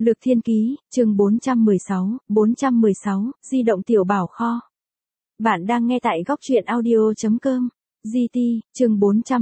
Lược Thiên Ký, chương 416, di động tiểu bảo kho. Bạn đang nghe tại góc truyện audio.com. GT, chương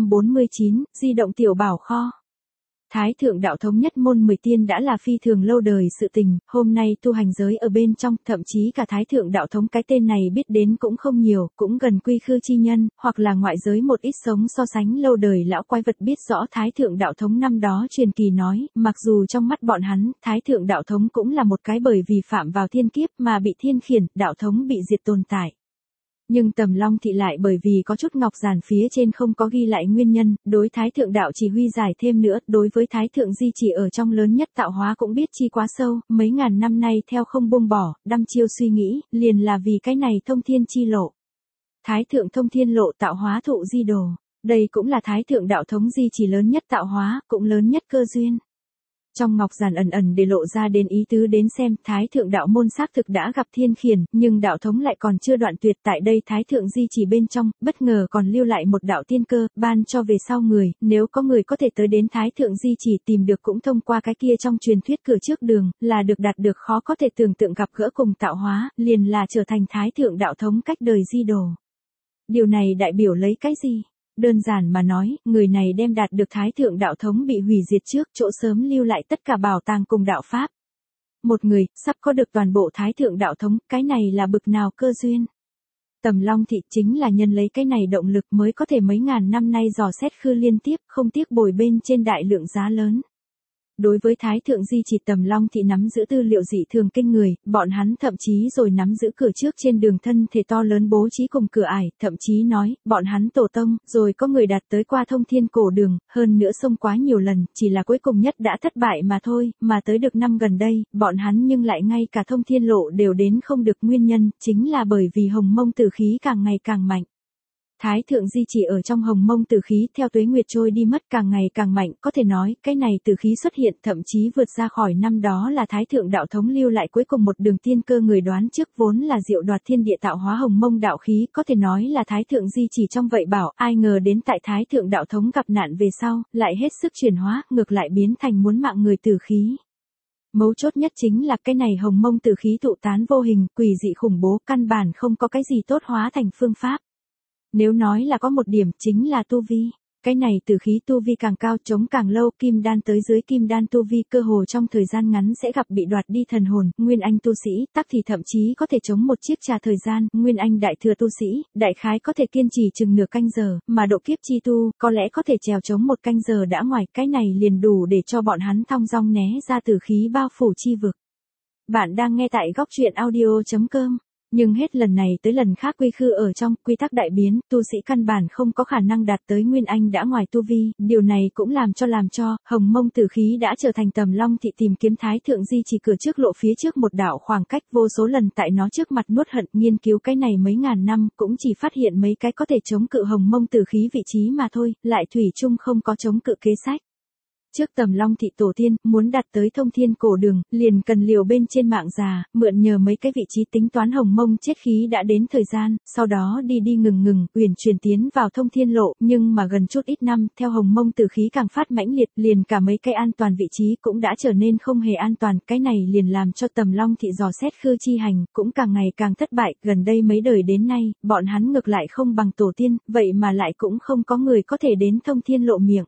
449, di động tiểu bảo kho. Thái thượng đạo thống nhất môn 10 tiên đã là phi thường lâu đời sự tình, hôm nay tu hành giới ở bên trong, thậm chí cả thái thượng đạo thống cái tên này biết đến cũng không nhiều, cũng gần quy khư chi nhân, hoặc là ngoại giới một ít sống so sánh lâu đời lão quái vật biết rõ thái thượng đạo thống năm đó truyền kỳ nói, mặc dù trong mắt bọn hắn, thái thượng đạo thống cũng là một cái bởi vì phạm vào thiên kiếp mà bị thiên khiển, đạo thống bị diệt tồn tại. Nhưng Tầm Long Thị lại bởi vì có chút ngọc giản phía trên không có ghi lại nguyên nhân, đối Thái Thượng Đạo chỉ huy giải thêm nữa, đối với Thái Thượng Di chỉ ở trong lớn nhất tạo hóa cũng biết chi quá sâu, mấy ngàn năm nay theo không buông bỏ, đăm chiêu suy nghĩ, liền là vì cái này thông thiên chi lộ. Thái Thượng thông thiên lộ tạo hóa thụ di đồ, đây cũng là Thái Thượng Đạo thống di chỉ lớn nhất tạo hóa, cũng lớn nhất cơ duyên. Trong ngọc giản ẩn ẩn để lộ ra đến ý tứ đến xem Thái Thượng Đạo môn xác thực đã gặp thiên khiển, nhưng đạo thống lại còn chưa đoạn tuyệt tại đây Thái Thượng Di chỉ bên trong, bất ngờ còn lưu lại một đạo tiên cơ, ban cho về sau người, nếu có người có thể tới đến Thái Thượng Di chỉ tìm được cũng thông qua cái kia trong truyền thuyết cửa trước đường, là được đạt được khó có thể tưởng tượng gặp gỡ cùng tạo hóa, liền là trở thành Thái Thượng Đạo thống cách đời di đồ. Điều này đại biểu lấy cái gì? Đơn giản mà nói, người này đem đạt được Thái Thượng Đạo thống bị hủy diệt trước, chỗ sớm lưu lại tất cả bảo tàng cùng đạo pháp. Một người, sắp có được toàn bộ Thái Thượng Đạo thống, cái này là bực nào cơ duyên. Tầm Long Thị chính là nhân lấy cái này động lực mới có thể mấy ngàn năm nay dò xét khư liên tiếp, không tiếc bồi bên trên đại lượng giá lớn. Đối với Thái Thượng Di chỉ Tầm Long Thị nắm giữ tư liệu dị thường kinh người, bọn hắn thậm chí rồi nắm giữ cửa trước trên đường thân thể to lớn bố trí cùng cửa ải, thậm chí nói, bọn hắn tổ tông, rồi có người đạt tới qua thông thiên cổ đường, hơn nữa xông quá nhiều lần, chỉ là cuối cùng nhất đã thất bại mà thôi, mà tới được năm gần đây, bọn hắn nhưng lại ngay cả thông thiên lộ đều đến không được nguyên nhân, chính là bởi vì hồng mông tử khí càng ngày càng mạnh. Thái Thượng Di chỉ ở trong hồng mông tử khí theo tuế nguyệt trôi đi mất càng ngày càng mạnh, có thể nói, cái này tử khí xuất hiện thậm chí vượt ra khỏi năm đó là Thái Thượng Đạo thống lưu lại cuối cùng một đường tiên cơ người đoán trước vốn là diệu đoạt thiên địa tạo hóa hồng mông đạo khí, có thể nói là Thái Thượng Di chỉ trong vậy bảo, ai ngờ đến tại Thái Thượng Đạo thống gặp nạn về sau, lại hết sức chuyển hóa, ngược lại biến thành muốn mạng người tử khí. Mấu chốt nhất chính là cái này hồng mông tử khí tụ tán vô hình, quỷ dị khủng bố, căn bản không có cái gì tốt hóa thành phương pháp. Nếu nói là có một điểm chính là tu vi, cái này tử khí tu vi càng cao chống càng lâu, kim đan tới dưới kim đan tu vi cơ hồ trong thời gian ngắn sẽ gặp bị đoạt đi thần hồn, nguyên anh tu sĩ, tắc thì thậm chí có thể chống một chiếc trà thời gian, nguyên anh đại thừa tu sĩ, đại khái có thể kiên trì chừng nửa canh giờ, mà độ kiếp chi tu, có lẽ có thể trèo chống một canh giờ đã ngoài, cái này liền đủ để cho bọn hắn thong dong né ra tử khí bao phủ chi vực. Bạn đang nghe tại góc truyện audio.com. Nhưng hết lần này tới lần khác quy khư ở trong, quy tắc đại biến, tu sĩ căn bản không có khả năng đạt tới nguyên anh đã ngoài tu vi, điều này cũng làm cho, hồng mông tử khí đã trở thành Tầm Long Thị tìm kiếm Thái Thượng Di chỉ cửa trước lộ phía trước một đạo khoảng cách vô số lần tại nó trước mặt nuốt hận, nghiên cứu cái này mấy ngàn năm, cũng chỉ phát hiện mấy cái có thể chống cự hồng mông tử khí vị trí mà thôi, lại thủy chung không có chống cự kế sách. Trước Tầm Long Thị tổ tiên, muốn đạt tới thông thiên cổ đường, liền cần liều bên trên mạng già, mượn nhờ mấy cái vị trí tính toán hồng mông chết khí đã đến thời gian, sau đó đi ngừng, uyển chuyển tiến vào thông thiên lộ, nhưng mà gần chút ít năm, theo hồng mông tử khí càng phát mãnh liệt, liền cả mấy cái an toàn vị trí cũng đã trở nên không hề an toàn, cái này liền làm cho Tầm Long Thị dò xét khư chi hành, cũng càng ngày càng thất bại, gần đây mấy đời đến nay, bọn hắn ngược lại không bằng tổ tiên, vậy mà lại cũng không có người có thể đến thông thiên lộ miệng.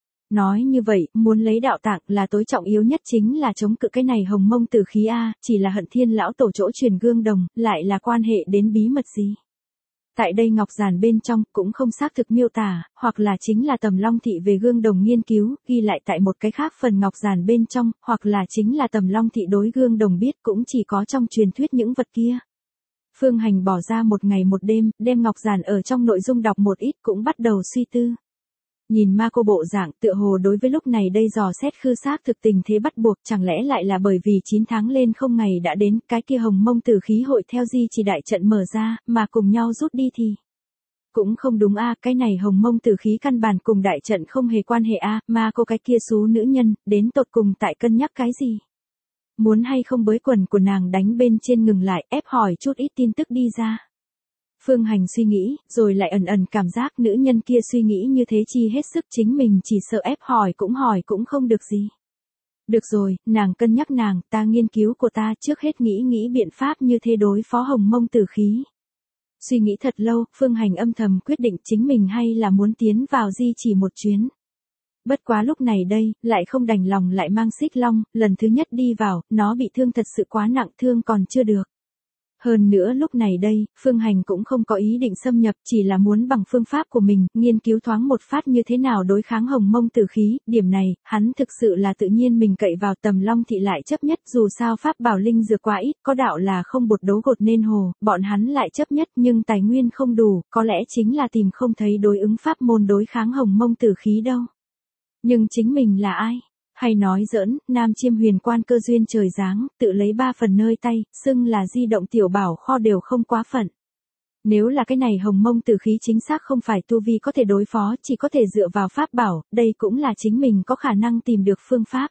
Nói như vậy, muốn lấy đạo tạng là tối trọng yếu nhất chính là chống cự cái này hồng mông tử khí A, chỉ là hận thiên lão tổ chỗ truyền gương đồng, lại là quan hệ đến bí mật gì. Tại đây ngọc giản bên trong, cũng không xác thực miêu tả, hoặc là chính là Tầm Long Thị về gương đồng nghiên cứu, ghi lại tại một cái khác phần ngọc giản bên trong, hoặc là chính là Tầm Long Thị đối gương đồng biết cũng chỉ có trong truyền thuyết những vật kia. Phương Hành bỏ ra một ngày một đêm, đem ngọc giản ở trong nội dung đọc một ít cũng bắt đầu suy tư. Nhìn ma cô bộ dạng tựa hồ đối với lúc này đây dò xét khư xác thực tình thế bắt buộc, chẳng lẽ lại là bởi vì 9 tháng lên không ngày đã đến, cái kia hồng mông tử khí hội theo di chỉ đại trận mở ra, mà cùng nhau rút đi thì. Cũng không đúng a, cái này hồng mông tử khí căn bản cùng đại trận không hề quan hệ a, ma cô cái kia xú nữ nhân, đến tột cùng tại cân nhắc cái gì. Muốn hay không bới quần của nàng đánh bên trên ngừng lại, ép hỏi chút ít tin tức đi ra. Phương Hành suy nghĩ, rồi lại ẩn cảm giác nữ nhân kia suy nghĩ như thế chi hết sức chính mình chỉ sợ ép hỏi cũng không được gì. Được rồi, nàng cân nhắc nàng, ta nghiên cứu của ta trước hết nghĩ biện pháp như thế đối phó hồng mông tử khí. Suy nghĩ thật lâu, Phương Hành âm thầm quyết định chính mình hay là muốn tiến vào di chỉ một chuyến. Bất quá lúc này đây, lại không đành lòng lại mang Xích Long, lần thứ nhất đi vào, nó bị thương thật sự quá nặng, thương còn chưa được. Hơn nữa lúc này đây, Phương Hành cũng không có ý định xâm nhập, chỉ là muốn bằng phương pháp của mình, nghiên cứu thoáng một phát như thế nào đối kháng hồng mông tử khí, điểm này, hắn thực sự là tự nhiên mình cậy vào Tầm Long thị lại chấp nhất, dù sao pháp bảo linh dược quá ít, có đạo là không bột đấu gột nên hồ, bọn hắn lại chấp nhất nhưng tài nguyên không đủ, có lẽ chính là tìm không thấy đối ứng pháp môn đối kháng hồng mông tử khí đâu. Nhưng chính mình là ai? Hay nói giỡn, Nam Chiêm Huyền Quan cơ duyên trời giáng, tự lấy 3 phần nơi tay, xưng là di động tiểu bảo kho đều không quá phận. Nếu là cái này hồng mông tử khí chính xác không phải tu vi có thể đối phó, chỉ có thể dựa vào pháp bảo, đây cũng là chính mình có khả năng tìm được phương pháp.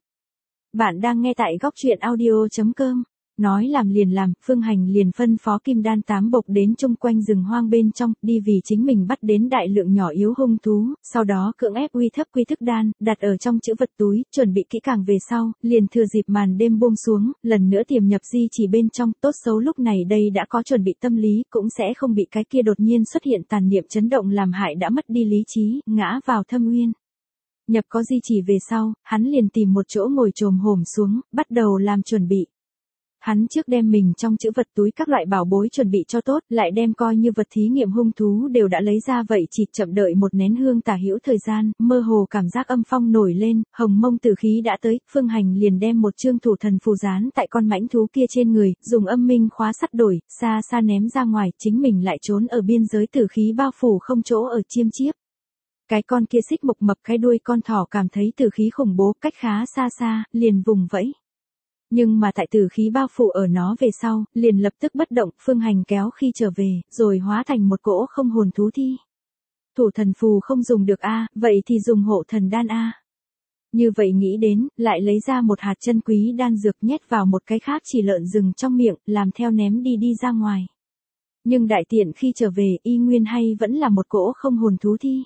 Bạn đang nghe tại góc truyện audio.com. Nói làm liền làm, Phương Hành liền phân phó Kim Đan 8 bộc đến chung quanh rừng hoang bên trong, đi vì chính mình bắt đến đại lượng nhỏ yếu hung thú, sau đó cưỡng ép uy thấp quy thức đan, đặt ở trong trữ vật túi, chuẩn bị kỹ càng về sau, liền thừa dịp màn đêm buông xuống, lần nữa tiềm nhập di chỉ bên trong, tốt xấu lúc này đây đã có chuẩn bị tâm lý, cũng sẽ không bị cái kia đột nhiên xuất hiện tàn niệm chấn động làm hại đã mất đi lý trí, ngã vào thâm uyên. Nhập có di chỉ về sau, hắn liền tìm một chỗ ngồi chồm hổm xuống, bắt đầu làm chuẩn bị. Hắn trước đem mình trong trữ vật túi các loại bảo bối chuẩn bị cho tốt, lại đem coi như vật thí nghiệm hung thú đều đã lấy ra vậy chỉ chậm đợi một nén hương tả hữu thời gian, mơ hồ cảm giác âm phong nổi lên, hồng mông tử khí đã tới, Phương Hành liền đem một chương thủ thần phù dán tại con mãnh thú kia trên người, dùng âm minh khóa sắt đổi, xa xa ném ra ngoài, chính mình lại trốn ở biên giới tử khí bao phủ không chỗ ở chiêm chiếp. Cái con kia xích mộc mập cái đuôi con thỏ cảm thấy tử khí khủng bố cách khá xa xa, liền vùng vẫy. Nhưng mà tại tử khí bao phủ ở nó về sau, liền lập tức bất động, Phương Hành kéo khi trở về, rồi hóa thành một cỗ không hồn thú thi. Thủ thần phù không dùng được a, vậy thì dùng hộ thần đan a. Như vậy nghĩ đến, lại lấy ra một hạt chân quý đan dược nhét vào một cái khác chỉ lợn rừng trong miệng, làm theo ném đi ra ngoài. Nhưng đại tiện khi trở về, y nguyên hay vẫn là một cỗ không hồn thú thi.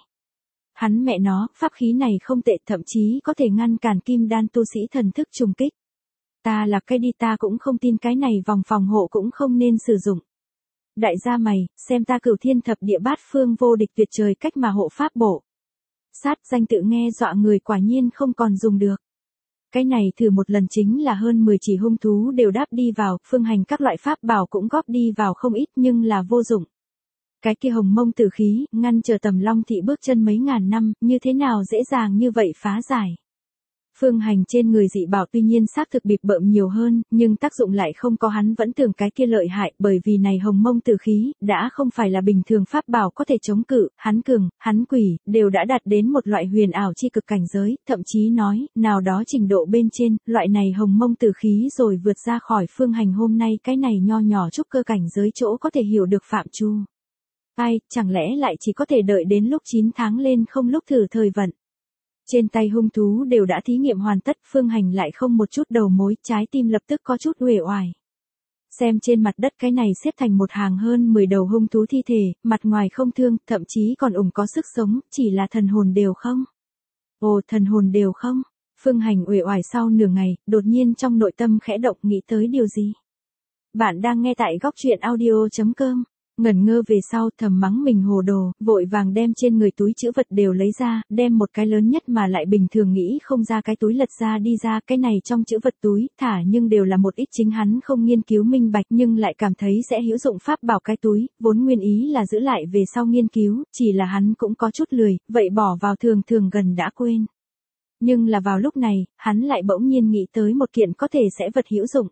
Hắn mẹ nó, pháp khí này không tệ, thậm chí có thể ngăn cản kim đan tu sĩ thần thức trùng kích. Ta là cái đi, ta cũng không tin cái này vòng phòng hộ cũng không nên sử dụng. Đại gia mày, xem ta Cửu Thiên Thập Địa Bát Phương vô địch tuyệt trời cách mà hộ pháp bộ. Sát danh tự nghe dọa người, quả nhiên không còn dùng được. Cái này thử một lần chính là hơn 10 chỉ hung thú đều đáp đi vào, Phương Hành các loại pháp bảo cũng góp đi vào không ít nhưng là vô dụng. Cái kia hồng mông tử khí, ngăn chờ Tầm Long thị bước chân mấy ngàn năm, như thế nào dễ dàng như vậy phá giải. Phương Hành trên người dị bảo tuy nhiên xác thực bịp bợm nhiều hơn, nhưng tác dụng lại không có hắn vẫn tưởng cái kia lợi hại, bởi vì này hồng mông tử khí, đã không phải là bình thường pháp bảo có thể chống cự, hắn cường, hắn quỷ, đều đã đạt đến một loại huyền ảo chi cực cảnh giới, thậm chí nói, nào đó trình độ bên trên, loại này hồng mông tử khí rồi vượt ra khỏi Phương Hành hôm nay cái này nho nhỏ trúc cơ cảnh giới chỗ có thể hiểu được phạm chu. Ai, chẳng lẽ lại chỉ có thể đợi đến lúc 9 tháng lên không lúc thử thời vận. Trên tay hung thú đều đã thí nghiệm hoàn tất, Phương Hành lại không một chút đầu mối, trái tim lập tức có chút uể oải. Xem trên mặt đất cái này xếp thành một hàng hơn 10 đầu hung thú thi thể, mặt ngoài không thương, thậm chí còn có sức sống, chỉ là thần hồn đều không. Ồ, thần hồn đều không. Phương Hành uể oải sau nửa ngày, đột nhiên trong nội tâm khẽ động nghĩ tới điều gì. Bạn đang nghe tại góc truyện audio.com. Ngẩn ngơ về sau thầm mắng mình hồ đồ, vội vàng đem trên người túi trữ vật đều lấy ra, đem một cái lớn nhất mà lại bình thường nghĩ không ra cái túi lật ra đi ra, cái này trong trữ vật túi, thả nhưng đều là một ít chính hắn không nghiên cứu minh bạch nhưng lại cảm thấy sẽ hữu dụng pháp bảo cái túi, vốn nguyên ý là giữ lại về sau nghiên cứu, chỉ là hắn cũng có chút lười, vậy bỏ vào thường gần đã quên. Nhưng là vào lúc này, hắn lại bỗng nhiên nghĩ tới một kiện có thể sẽ vật hữu dụng.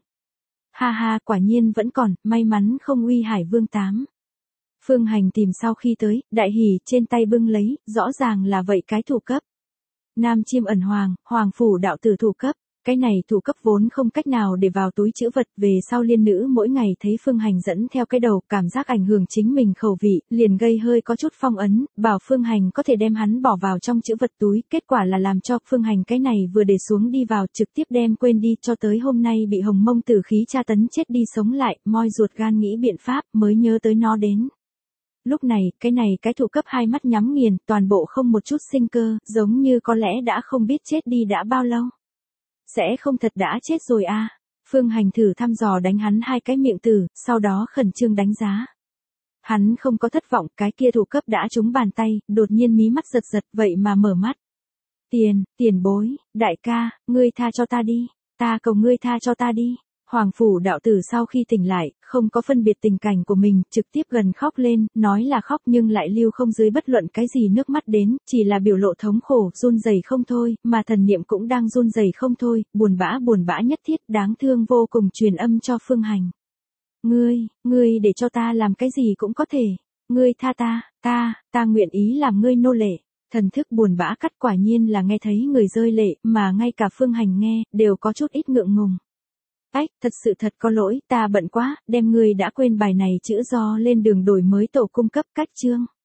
Ha ha, quả nhiên vẫn còn, may mắn không uy Hải Vương 8. Phương Hành tìm sau khi tới, đại hỉ trên tay bưng lấy, rõ ràng là vậy cái thủ cấp. Nam Chiêm Ẩn Hoàng, Hoàng Phủ đạo tử thủ cấp. Cái này thủ cấp vốn không cách nào để vào túi trữ vật, về sau liên nữ mỗi ngày thấy Phương Hành dẫn theo cái đầu, cảm giác ảnh hưởng chính mình khẩu vị, liền gây hơi có chút phong ấn, bảo Phương Hành có thể đem hắn bỏ vào trong trữ vật túi, kết quả là làm cho Phương Hành cái này vừa để xuống đi vào, trực tiếp đem quên đi, cho tới hôm nay bị hồng mông tử khí tra tấn chết đi sống lại, moi ruột gan nghĩ biện pháp, mới nhớ tới nó đến. Lúc này, cái thủ cấp hai mắt nhắm nghiền, toàn bộ không một chút sinh cơ, giống như có lẽ đã không biết chết đi đã bao lâu. Sẽ không thật đã chết rồi à? Phương Hành thử thăm dò đánh hắn 2 cái miệng tử, sau đó khẩn trương đánh giá. Hắn không có thất vọng, cái kia thủ cấp đã trúng bàn tay, đột nhiên mí mắt giật giật, vậy mà mở mắt. Tiền bối, đại ca, ngươi tha cho ta đi, ta cầu ngươi tha cho ta đi. Hoàng phủ đạo tử sau khi tỉnh lại, không có phân biệt tình cảnh của mình, trực tiếp gần khóc lên, nói là khóc nhưng lại lưu không dưới bất luận cái gì nước mắt đến, chỉ là biểu lộ thống khổ, run rẩy không thôi, mà thần niệm cũng đang run rẩy không thôi, buồn bã nhất thiết, đáng thương vô cùng truyền âm cho Phương Hành. Ngươi để cho ta làm cái gì cũng có thể, ngươi tha ta nguyện ý làm ngươi nô lệ. Thần thức buồn bã cắt, quả nhiên là nghe thấy người rơi lệ, mà ngay cả Phương Hành nghe, đều có chút ít ngượng ngùng. Thật có lỗi, ta bận quá, đem ngươi đã quên bài này chữ do lên đường đổi mới tổ cung cấp cách chương.